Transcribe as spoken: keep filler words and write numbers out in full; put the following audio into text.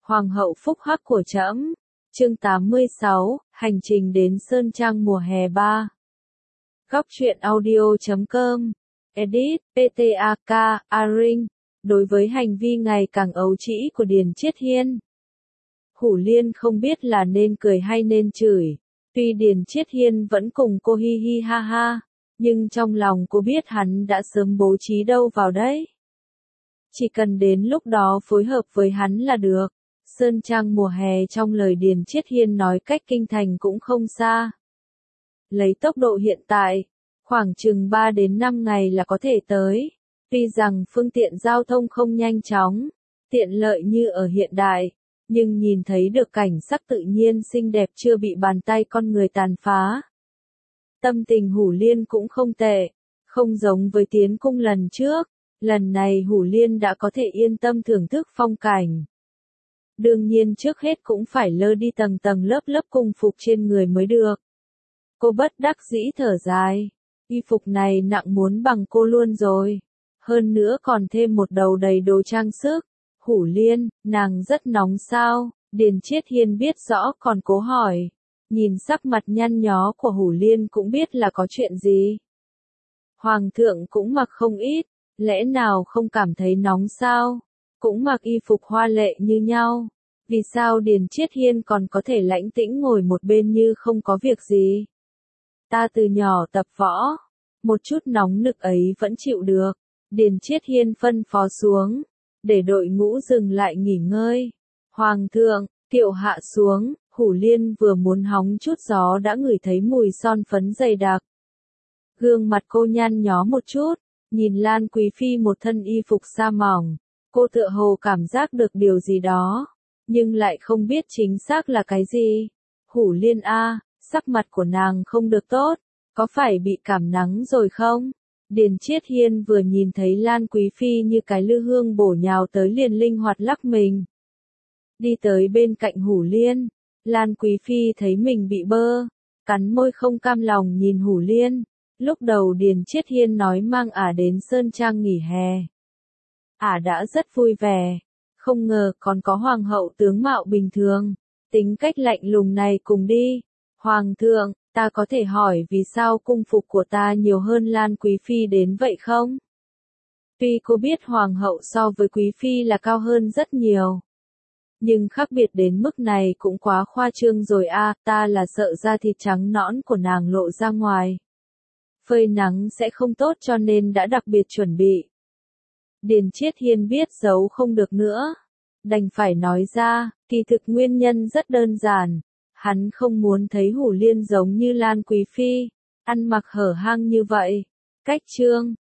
Hoàng hậu phúc hắc của trẫm. Chương tám mươi sáu, hành trình đến Sơn Trang mùa hè ba. Góc truyện audio chấm com. Edit, pê tê a ca, Aring. Đối với hành vi ngày càng ấu trĩ của Điền Chiết Hiên, Hủ Liên không biết là nên cười hay nên chửi. Tuy Điền Chiết Hiên vẫn cùng cô hi hi ha ha, nhưng trong lòng cô biết hắn đã sớm bố trí đâu vào đấy. Chỉ cần đến lúc đó phối hợp với hắn là được. Sơn Trang mùa hè trong lời Điền Chiết Hiên nói cách kinh thành cũng không xa. Lấy tốc độ hiện tại, khoảng chừng ba đến năm ngày là có thể tới. Tuy rằng phương tiện giao thông không nhanh chóng, tiện lợi như ở hiện đại, nhưng nhìn thấy được cảnh sắc tự nhiên xinh đẹp chưa bị bàn tay con người tàn phá. Tâm tình Hủ Liên cũng không tệ, không giống với tiến cung lần trước, lần này Hủ Liên đã có thể yên tâm thưởng thức phong cảnh. Đương nhiên trước hết cũng phải lơ đi tầng tầng lớp lớp cung phục trên người mới được. Cô bất đắc dĩ thở dài, y phục này nặng muốn bằng cô luôn rồi. Hơn nữa còn thêm một đầu đầy đồ trang sức. Hủ Liên, nàng rất nóng sao? Điền Chiết Hiên biết rõ còn cố hỏi. Nhìn sắc mặt nhăn nhó của Hủ Liên cũng biết là có chuyện gì. Hoàng thượng cũng mặc không ít, lẽ nào không cảm thấy nóng sao? Cũng mặc y phục hoa lệ như nhau. Vì sao Điền Chiết Hiên còn có thể lãnh tĩnh ngồi một bên như không có việc gì? Ta từ nhỏ tập võ, một chút nóng nực ấy vẫn chịu được. Điền Chiết Hiên phân phó xuống, để đội ngũ dừng lại nghỉ ngơi. Hoàng thượng, kiệu hạ xuống, Hủ Liên vừa muốn hóng chút gió đã ngửi thấy mùi son phấn dày đặc. Gương mặt cô nhăn nhó một chút, nhìn Lan Quý Phi một thân y phục sa mỏng, cô tựa hồ cảm giác được điều gì đó, nhưng lại không biết chính xác là cái gì. Hủ Liên a, sắc mặt của nàng không được tốt, có phải bị cảm nắng rồi không? Điền Chiết Hiên vừa nhìn thấy Lan Quý Phi như cái lư hương bổ nhào tới liền linh hoạt lắc mình. Đi tới bên cạnh Hủ Liên, Lan Quý Phi thấy mình bị bơ, cắn môi không cam lòng nhìn Hủ Liên. Lúc đầu Điền Chiết Hiên nói mang ả đến Sơn Trang nghỉ hè. Ả đã rất vui vẻ, không ngờ còn có hoàng hậu tướng mạo bình thường, tính cách lạnh lùng này cùng đi. Hoàng thượng, ta có thể hỏi vì sao cung phục của ta nhiều hơn Lan Quý Phi đến vậy không? Tuy cô biết hoàng hậu so với Quý Phi là cao hơn rất nhiều, nhưng khác biệt đến mức này cũng quá khoa trương rồi a, ta là sợ da thịt trắng nõn của nàng lộ ra ngoài. Phơi nắng sẽ không tốt cho nên đã đặc biệt chuẩn bị. Điền Chiết Hiên biết giấu không được nữa, đành phải nói ra, kỳ thực nguyên nhân rất đơn giản. Hắn không muốn thấy Hủ Liên giống như Lan Quý Phi, ăn mặc hở hang như vậy. Cách chương,